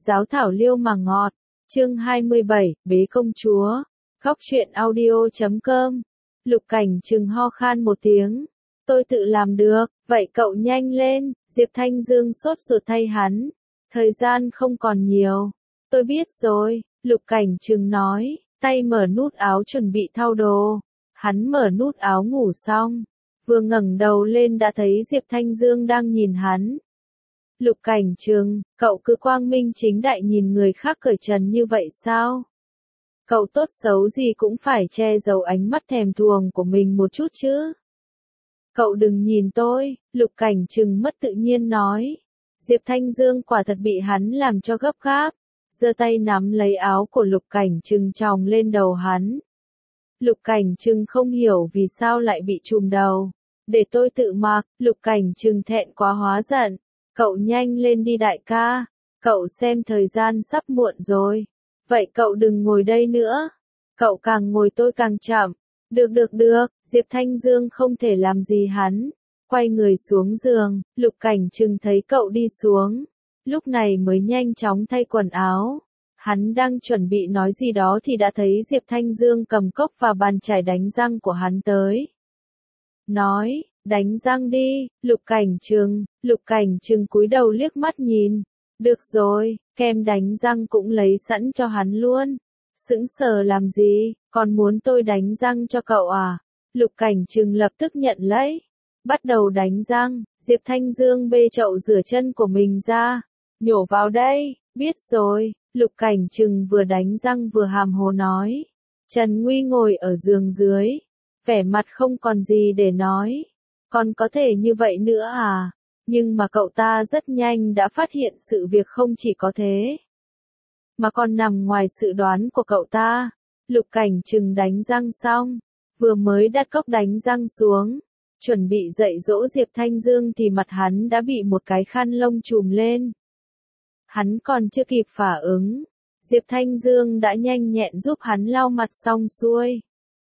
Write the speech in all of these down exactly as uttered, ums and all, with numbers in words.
giáo thảo liêu mà ngọt. Chương hai mươi bảy, Bế công chúa. Góc truyện audio chấm com. Lục Cảnh Trừng ho khan một tiếng. Tôi tự làm được, vậy cậu nhanh lên. Diệp Thanh Dương sốt ruột thay hắn. Thời gian không còn nhiều. Tôi biết rồi, Lục Cảnh Trừng nói, tay mở nút áo chuẩn bị thao đồ. Hắn mở nút áo ngủ xong, vừa ngẩng đầu lên đã thấy Diệp Thanh Dương đang nhìn hắn. Lục Cảnh Trừng, cậu cứ quang minh chính đại nhìn người khác cởi trần như vậy sao? Cậu tốt xấu gì cũng phải che giấu ánh mắt thèm thuồng của mình một chút chứ. Cậu đừng nhìn tôi, Lục Cảnh Trừng mất tự nhiên nói. Diệp Thanh Dương quả thật bị hắn làm cho gấp gáp, giơ tay nắm lấy áo của Lục Cảnh Trừng chòng lên đầu hắn. Lục Cảnh Trừng không hiểu vì sao lại bị trùm đầu. Để tôi tự mặc, Lục Cảnh Trừng thẹn quá hóa giận. Cậu nhanh lên đi đại ca, cậu xem thời gian sắp muộn rồi. Vậy cậu đừng ngồi đây nữa. Cậu càng ngồi tôi càng chậm. Được được được, Diệp Thanh Dương không thể làm gì hắn. Quay người xuống giường, Lục Cảnh Trừng thấy cậu đi xuống. Lúc này mới nhanh chóng thay quần áo. Hắn đang chuẩn bị nói gì đó thì đã thấy Diệp Thanh Dương cầm cốc và bàn chải đánh răng của hắn tới. Nói, đánh răng đi, Lục Cảnh Trừng. Lục Cảnh Trừng cúi đầu liếc mắt nhìn. Được rồi, kem đánh răng cũng lấy sẵn cho hắn luôn. Sững sờ làm gì, còn muốn tôi đánh răng cho cậu à? Lục Cảnh Trừng lập tức nhận lấy. Bắt đầu đánh răng, Diệp Thanh Dương bê chậu rửa chân của mình ra. Nhổ vào đây, biết rồi, Lục Cảnh Trừng vừa đánh răng vừa hàm hồ nói. Trần Nguy ngồi ở giường dưới, vẻ mặt không còn gì để nói. Còn có thể như vậy nữa à? Nhưng mà cậu ta rất nhanh đã phát hiện sự việc không chỉ có thế, mà còn nằm ngoài sự đoán của cậu ta. Lục Cảnh Trừng đánh răng xong, vừa mới đặt cốc đánh răng xuống, chuẩn bị dạy dỗ Diệp Thanh Dương thì mặt hắn đã bị một cái khăn lông trùm lên. Hắn còn chưa kịp phản ứng, Diệp Thanh Dương đã nhanh nhẹn giúp hắn lau mặt xong xuôi.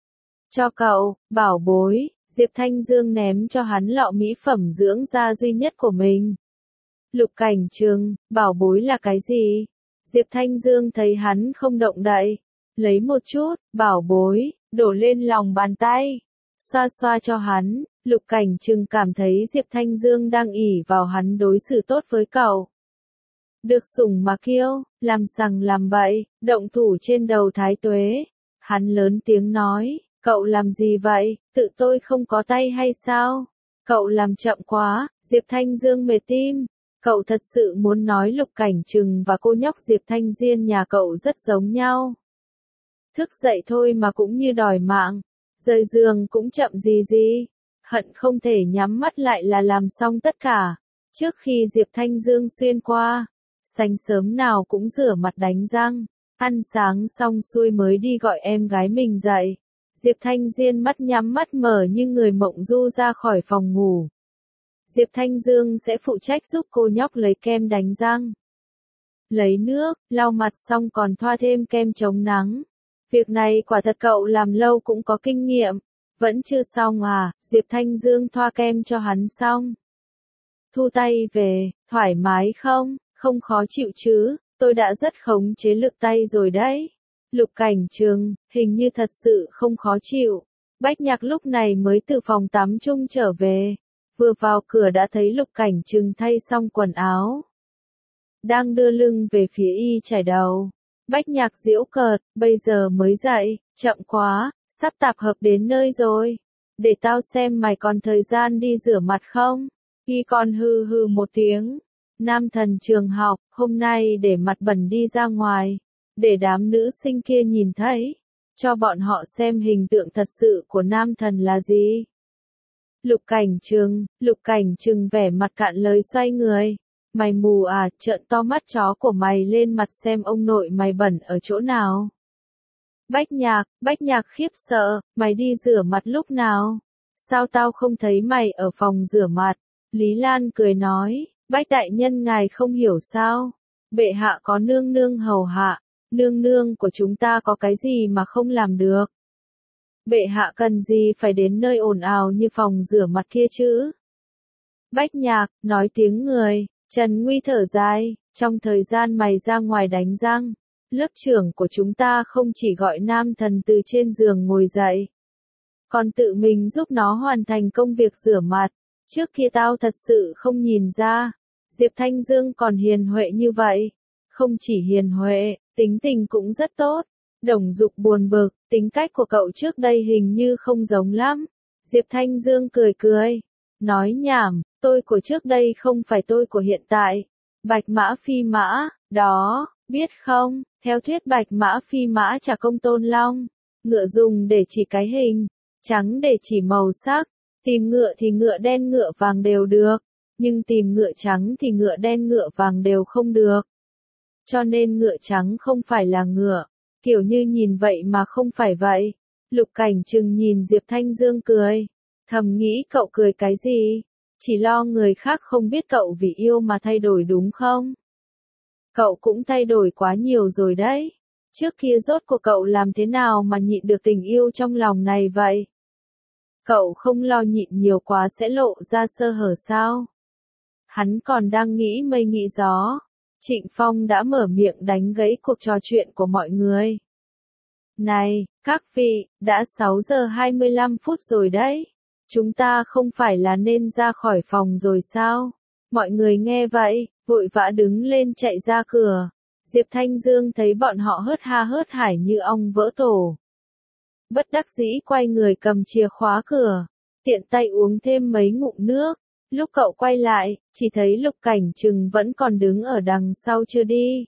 Cho cậu, bảo bối. Diệp Thanh Dương ném cho hắn lọ mỹ phẩm dưỡng da duy nhất của mình. Lục Cảnh Trừng, bảo bối là cái gì? Diệp Thanh Dương thấy hắn không động đậy, lấy một chút, bảo bối, đổ lên lòng bàn tay, xoa xoa cho hắn. Lục Cảnh Trừng cảm thấy Diệp Thanh Dương đang ỷ vào hắn đối xử tốt với cậu. Được sủng mà kiêu, làm sằng làm bậy, động thủ trên đầu Thái Tuế. Hắn lớn tiếng nói. Cậu làm gì vậy, tự tôi không có tay hay sao? Cậu làm chậm quá, Diệp Thanh Dương mệt tim. Cậu thật sự muốn nói Lục Cảnh Trừng và cô nhóc Diệp Thanh Diên nhà cậu rất giống nhau. Thức dậy thôi mà cũng như đòi mạng, rời giường cũng chậm gì gì. Hận không thể nhắm mắt lại là làm xong tất cả. Trước khi Diệp Thanh Dương xuyên qua, sáng sớm nào cũng rửa mặt đánh răng, ăn sáng xong xuôi mới đi gọi em gái mình dậy. Diệp Thanh Diên mắt nhắm mắt mở như người mộng du ra khỏi phòng ngủ. Diệp Thanh Dương sẽ phụ trách giúp cô nhóc lấy kem đánh răng, lấy nước, lau mặt xong còn thoa thêm kem chống nắng. Việc này quả thật cậu làm lâu cũng có kinh nghiệm. Vẫn chưa xong à? Diệp Thanh Dương thoa kem cho hắn xong, thu tay về. Thoải mái không? Không khó chịu chứ? Tôi đã rất khống chế lực tay rồi đấy. Lục Cảnh Trừng, hình như thật sự không khó chịu. Bách Nhạc lúc này mới từ phòng tắm chung trở về. Vừa vào cửa đã thấy Lục Cảnh Trừng thay xong quần áo, đang đưa lưng về phía y chải đầu. Bách Nhạc giễu cợt, bây giờ mới dậy, chậm quá, sắp tạp hợp đến nơi rồi. Để tao xem mày còn thời gian đi rửa mặt không? Y còn hừ hừ một tiếng. Nam thần trường học, hôm nay để mặt bẩn đi ra ngoài. Để đám nữ sinh kia nhìn thấy, cho bọn họ xem hình tượng thật sự của nam thần là gì. Lục Cảnh Trừng, Lục Cảnh Trừng vẻ mặt cạn lời xoay người. Mày mù à, trợn to mắt chó của mày lên mặt xem ông nội mày bẩn ở chỗ nào. Bách Nhạc, Bách Nhạc khiếp sợ, mày đi rửa mặt lúc nào? Sao tao không thấy mày ở phòng rửa mặt? Lý Lan cười nói, Bách đại nhân ngài không hiểu sao? Bệ hạ có nương nương hầu hạ. Nương nương của chúng ta có cái gì mà không làm được? Bệ hạ cần gì phải đến nơi ồn ào như phòng rửa mặt kia chứ? Bách Nhạc, nói tiếng người. Trần Nguy thở dài, Trong thời gian mày ra ngoài đánh răng, lớp trưởng của chúng ta không chỉ gọi nam thần từ trên giường ngồi dậy, còn tự mình giúp nó hoàn thành công việc rửa mặt. Trước kia tao thật sự không nhìn ra, Diệp Thanh Dương còn hiền huệ như vậy. Không chỉ hiền huệ, tính tình cũng rất tốt. Đồng Dục buồn bực, tính cách của cậu trước đây hình như không giống lắm. Diệp Thanh Dương cười cười, nói nhảm, tôi của trước đây không phải tôi của hiện tại. Bạch mã phi mã, đó, biết không, theo thuyết bạch mã phi mã trả công tôn long. Ngựa dùng để chỉ cái hình, trắng để chỉ màu sắc. Tìm ngựa thì ngựa đen ngựa vàng đều được, nhưng tìm ngựa trắng thì ngựa đen ngựa vàng đều không được. Cho nên ngựa trắng không phải là ngựa, kiểu như nhìn vậy mà không phải vậy. Lục Cảnh Trừng nhìn Diệp Thanh Dương cười, thầm nghĩ cậu cười cái gì? Chỉ lo người khác không biết cậu vì yêu mà thay đổi đúng không? Cậu cũng thay đổi quá nhiều rồi đấy. Trước kia rốt cuộc cậu làm thế nào mà nhịn được tình yêu trong lòng này vậy? Cậu không lo nhịn nhiều quá sẽ lộ ra sơ hở sao? Hắn còn đang nghĩ mây nghĩ gió. Trịnh Phong đã mở miệng đánh gãy cuộc trò chuyện của mọi người. Này, các vị, đã sáu giờ hai mươi lăm phút rồi đấy. Chúng ta không phải là nên ra khỏi phòng rồi sao? Mọi người nghe vậy, vội vã đứng lên chạy ra cửa. Diệp Thanh Dương thấy bọn họ hớt ha hớt hải như ong vỡ tổ. Bất đắc dĩ quay người cầm chìa khóa cửa, tiện tay uống thêm mấy ngụm nước. Lúc cậu quay lại, chỉ thấy Lục Cảnh Trừng vẫn còn đứng ở đằng sau chưa đi.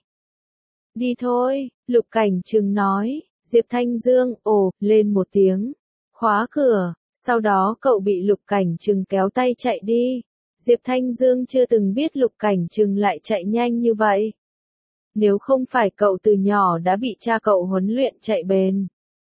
Đi thôi, Lục Cảnh Trừng nói. Diệp Thanh Dương ồ lên một tiếng, khóa cửa, sau đó cậu bị Lục Cảnh Trừng kéo tay chạy đi. Diệp Thanh Dương chưa từng biết Lục Cảnh Trừng lại chạy nhanh như vậy. Nếu không phải cậu từ nhỏ đã bị cha cậu huấn luyện chạy bền,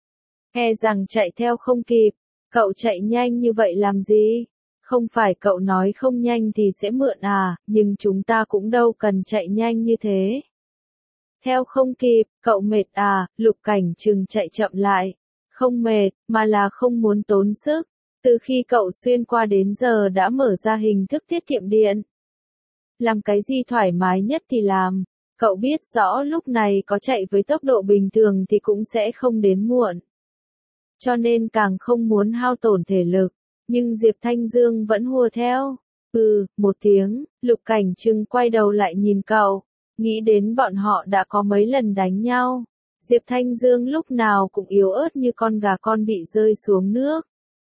e rằng chạy theo không kịp. Cậu chạy nhanh như vậy làm gì? Không phải cậu nói không nhanh thì sẽ mượn à, nhưng chúng ta cũng đâu cần chạy nhanh như thế. Theo không kịp, cậu mệt à? Lục Cảnh Trừng chạy chậm lại. Không mệt, mà là không muốn tốn sức. Từ khi cậu xuyên qua đến giờ đã mở ra hình thức tiết kiệm điện. Làm cái gì thoải mái nhất thì làm. Cậu biết rõ lúc này có chạy với tốc độ bình thường thì cũng sẽ không đến muộn. Cho nên càng không muốn hao tổn thể lực. Nhưng Diệp Thanh Dương vẫn hùa theo. Ừ, một tiếng, Lục Cảnh Trừng quay đầu lại nhìn cậu. Nghĩ đến bọn họ đã có mấy lần đánh nhau. Diệp Thanh Dương lúc nào cũng yếu ớt như con gà con bị rơi xuống nước.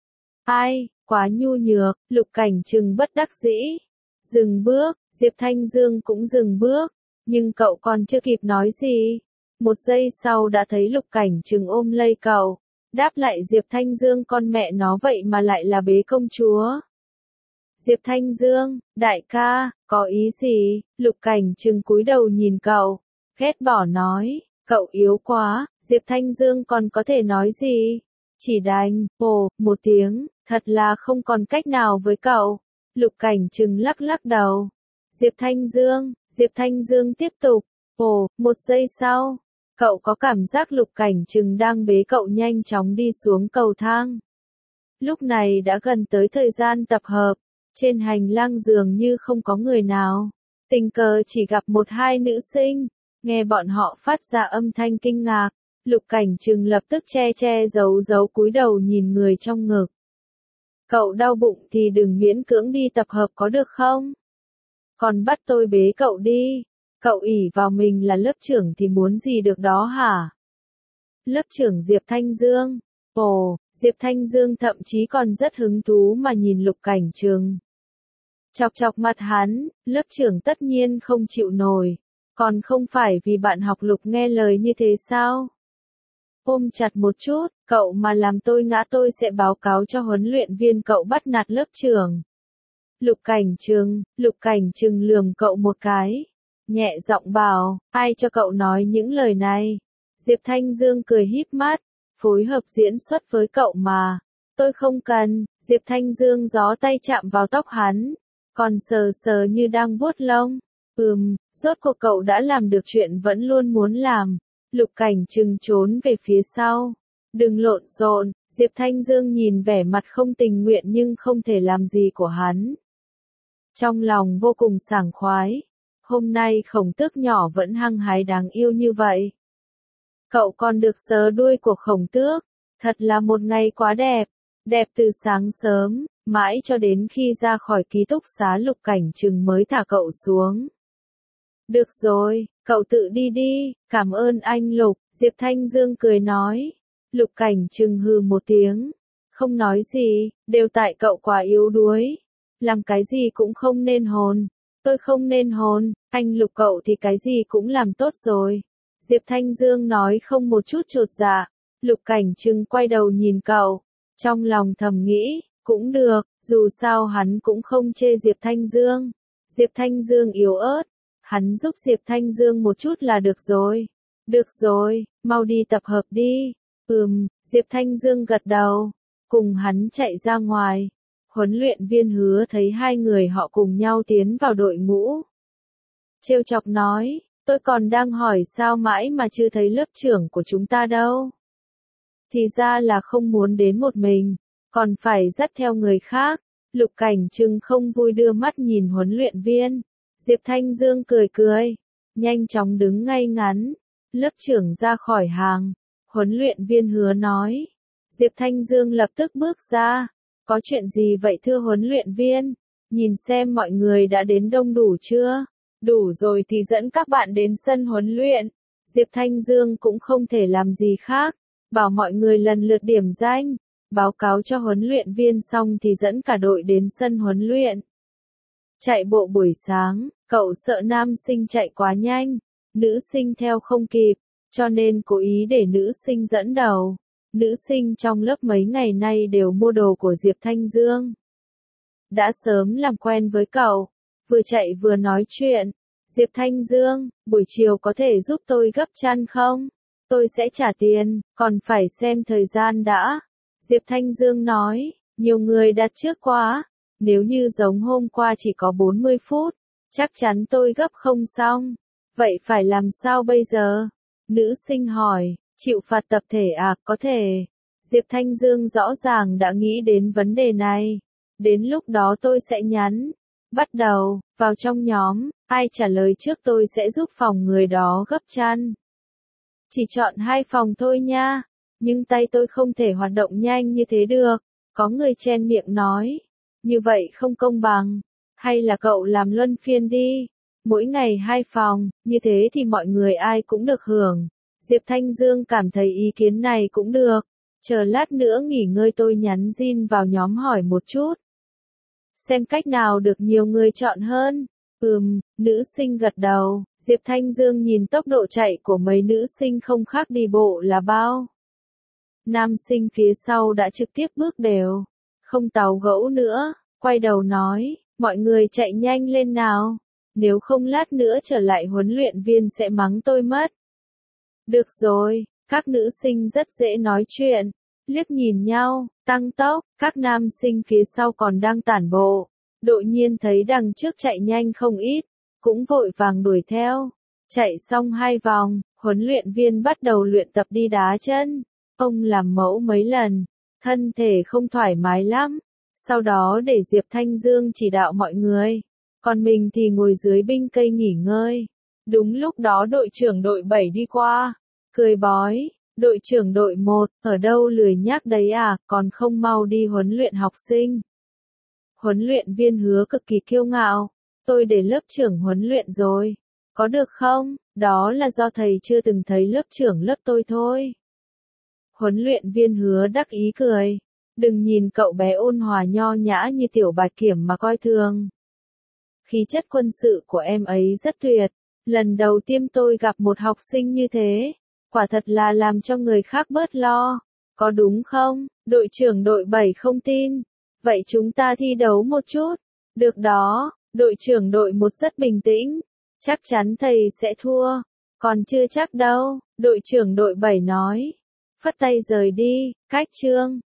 Ai, quá nhu nhược, Lục Cảnh Trừng bất đắc dĩ. Dừng bước, Diệp Thanh Dương cũng dừng bước. Nhưng cậu còn chưa kịp nói gì. Một giây sau đã thấy Lục Cảnh Trừng ôm lấy cậu. Đáp lại Diệp Thanh Dương con mẹ nó vậy mà lại là bế công chúa. Diệp Thanh Dương, đại ca, có ý gì? Lục Cảnh Trừng cúi đầu nhìn cậu, ghét bỏ nói, cậu yếu quá. Diệp Thanh Dương còn có thể nói gì? Chỉ đành, ồ, một tiếng, thật là không còn cách nào với cậu. Lục Cảnh Trừng lắc lắc đầu. Diệp Thanh Dương, Diệp Thanh Dương tiếp tục, ồ, một giây sau. Cậu có cảm giác Lục Cảnh Trừng đang bế cậu nhanh chóng đi xuống cầu thang. Lúc này đã gần tới thời gian tập hợp. Trên hành lang dường như không có người nào. Tình cờ chỉ gặp một hai nữ sinh. Nghe bọn họ phát ra âm thanh kinh ngạc. Lục Cảnh Trừng lập tức che che giấu giấu cúi đầu nhìn người trong ngực. Cậu đau bụng thì đừng miễn cưỡng đi tập hợp có được không? Còn bắt tôi bế cậu đi. Cậu ỷ vào mình là lớp trưởng thì muốn gì được đó hả? Lớp trưởng Diệp Thanh Dương. Ồ, Diệp Thanh Dương thậm chí còn rất hứng thú mà nhìn Lục Cảnh Trừng. Chọc chọc mặt hắn, lớp trưởng tất nhiên không chịu nổi. Còn không phải vì bạn học Lục nghe lời như thế sao? Ôm chặt một chút, cậu mà làm tôi ngã tôi sẽ báo cáo cho huấn luyện viên cậu bắt nạt lớp trưởng. Lục Cảnh Trừng, Lục Cảnh Trừng lườm cậu một cái. Nhẹ giọng bảo, ai cho cậu nói những lời này? Diệp Thanh Dương cười híp mắt, phối hợp diễn xuất với cậu mà. Tôi không cần. Diệp Thanh Dương gió tay chạm vào tóc hắn, còn sờ sờ như đang vuốt lông. Ừm, rốt cuộc cậu đã làm được chuyện vẫn luôn muốn làm. Lục Cảnh Trừng trốn về phía sau. Đừng lộn xộn. Diệp Thanh Dương nhìn vẻ mặt không tình nguyện nhưng không thể làm gì của hắn. Trong lòng vô cùng sảng khoái. hôm nay Khổng Tước nhỏ vẫn hăng hái đáng yêu như vậy. Cậu còn được sờ đuôi của Khổng Tước, thật là một ngày quá đẹp, đẹp từ sáng sớm, mãi cho đến khi ra khỏi ký túc xá Lục Cảnh Trừng mới thả cậu xuống. Được rồi, cậu tự đi đi, cảm ơn anh Lục, Diệp Thanh Dương cười nói. Lục Cảnh Trừng hừ một tiếng, không nói gì, đều tại cậu quá yếu đuối, làm cái gì cũng không nên hồn. Tôi không nên hồn, anh Lục cậu thì cái gì cũng làm tốt rồi. Diệp Thanh Dương nói không một chút chột dạ. Lục Cảnh Trừng quay đầu nhìn cậu, trong lòng thầm nghĩ, cũng được, dù sao hắn cũng không chê Diệp Thanh Dương. Diệp Thanh Dương yếu ớt, hắn giúp Diệp Thanh Dương một chút là được rồi. Được rồi, mau đi tập hợp đi. Ừm, Diệp Thanh Dương gật đầu, cùng hắn chạy ra ngoài. Huấn luyện viên Hứa thấy hai người họ cùng nhau tiến vào đội ngũ. Trêu chọc nói, tôi còn đang hỏi sao mãi mà chưa thấy lớp trưởng của chúng ta đâu. Thì ra là không muốn đến một mình, còn phải dắt theo người khác. Lục Cảnh Trừng không vui đưa mắt nhìn huấn luyện viên. Diệp Thanh Dương cười cười, nhanh chóng đứng ngay ngắn. Lớp trưởng ra khỏi hàng, huấn luyện viên Hứa nói. Diệp Thanh Dương lập tức bước ra. Có chuyện gì vậy thưa huấn luyện viên? Nhìn xem mọi người đã đến đông đủ chưa? Đủ rồi thì dẫn các bạn đến sân huấn luyện. Diệp Thanh Dương cũng không thể làm gì khác, bảo mọi người lần lượt điểm danh, báo cáo cho huấn luyện viên xong thì dẫn cả đội đến sân huấn luyện. Chạy bộ buổi sáng, cậu sợ nam sinh chạy quá nhanh, nữ sinh theo không kịp, cho nên cố ý để nữ sinh dẫn đầu. Nữ sinh trong lớp mấy ngày nay đều mua đồ của Diệp Thanh Dương. Đã sớm làm quen với cậu, vừa chạy vừa nói chuyện. Diệp Thanh Dương, buổi chiều có thể giúp tôi gấp chăn không? Tôi sẽ trả tiền, còn phải xem thời gian đã. Diệp Thanh Dương nói, nhiều người đặt trước quá. Nếu như giống hôm qua chỉ có bốn mươi phút, chắc chắn tôi gấp không xong. Vậy phải làm sao bây giờ? Nữ sinh hỏi. Chịu phạt tập thể à, có thể. Diệp Thanh Dương rõ ràng đã nghĩ đến vấn đề này. Đến lúc đó tôi sẽ nhắn. Bắt đầu, vào trong nhóm, ai trả lời trước tôi sẽ giúp phòng người đó gấp chăn. Chỉ chọn hai phòng thôi nha. Nhưng tay tôi không thể hoạt động nhanh như thế được. Có người chen miệng nói. Như vậy không công bằng. Hay là cậu làm luân phiên đi. Mỗi ngày hai phòng, như thế thì mọi người ai cũng được hưởng. Diệp Thanh Dương cảm thấy ý kiến này cũng được. Chờ lát nữa nghỉ ngơi tôi nhắn Jin vào nhóm hỏi một chút. Xem cách nào được nhiều người chọn hơn. Ừm, nữ sinh gật đầu. Diệp Thanh Dương nhìn tốc độ chạy của mấy nữ sinh không khác đi bộ là bao. Nam sinh phía sau đã trực tiếp bước đều. Không tàu gẫu nữa, quay đầu nói, mọi người chạy nhanh lên nào. Nếu không lát nữa trở lại huấn luyện viên sẽ mắng tôi mất. Được rồi, các nữ sinh rất dễ nói chuyện, liếc nhìn nhau, tăng tốc, các nam sinh phía sau còn đang tản bộ. Đột nhiên thấy đằng trước chạy nhanh không ít, cũng vội vàng đuổi theo. Chạy xong hai vòng, huấn luyện viên bắt đầu luyện tập đi đá chân. Ông làm mẫu mấy lần, thân thể không thoải mái lắm. Sau đó để Diệp Thanh Dương chỉ đạo mọi người, còn mình thì ngồi dưới binh cây nghỉ ngơi. Đúng lúc đó đội trưởng đội bảy đi qua, cười bói, đội trưởng đội một, ở đâu lười nhác đấy à, còn không mau đi huấn luyện học sinh. Huấn luyện viên Hứa cực kỳ kiêu ngạo, tôi để lớp trưởng huấn luyện rồi, có được không, đó là do thầy chưa từng thấy lớp trưởng lớp tôi thôi. Huấn luyện viên Hứa đắc ý cười, đừng nhìn cậu bé ôn hòa nho nhã như tiểu bạch kiểm mà coi thường. Khí chất quân sự của em ấy rất tuyệt, lần đầu tiên tôi gặp một học sinh như thế, quả thật là làm cho người khác bớt lo, có đúng không? Đội trưởng đội bảy không tin, vậy chúng ta thi đấu một chút, được đó, đội trưởng đội một rất bình tĩnh, chắc chắn thầy sẽ thua, còn chưa chắc đâu, đội trưởng đội bảy nói, phất tay rời đi, cách chương.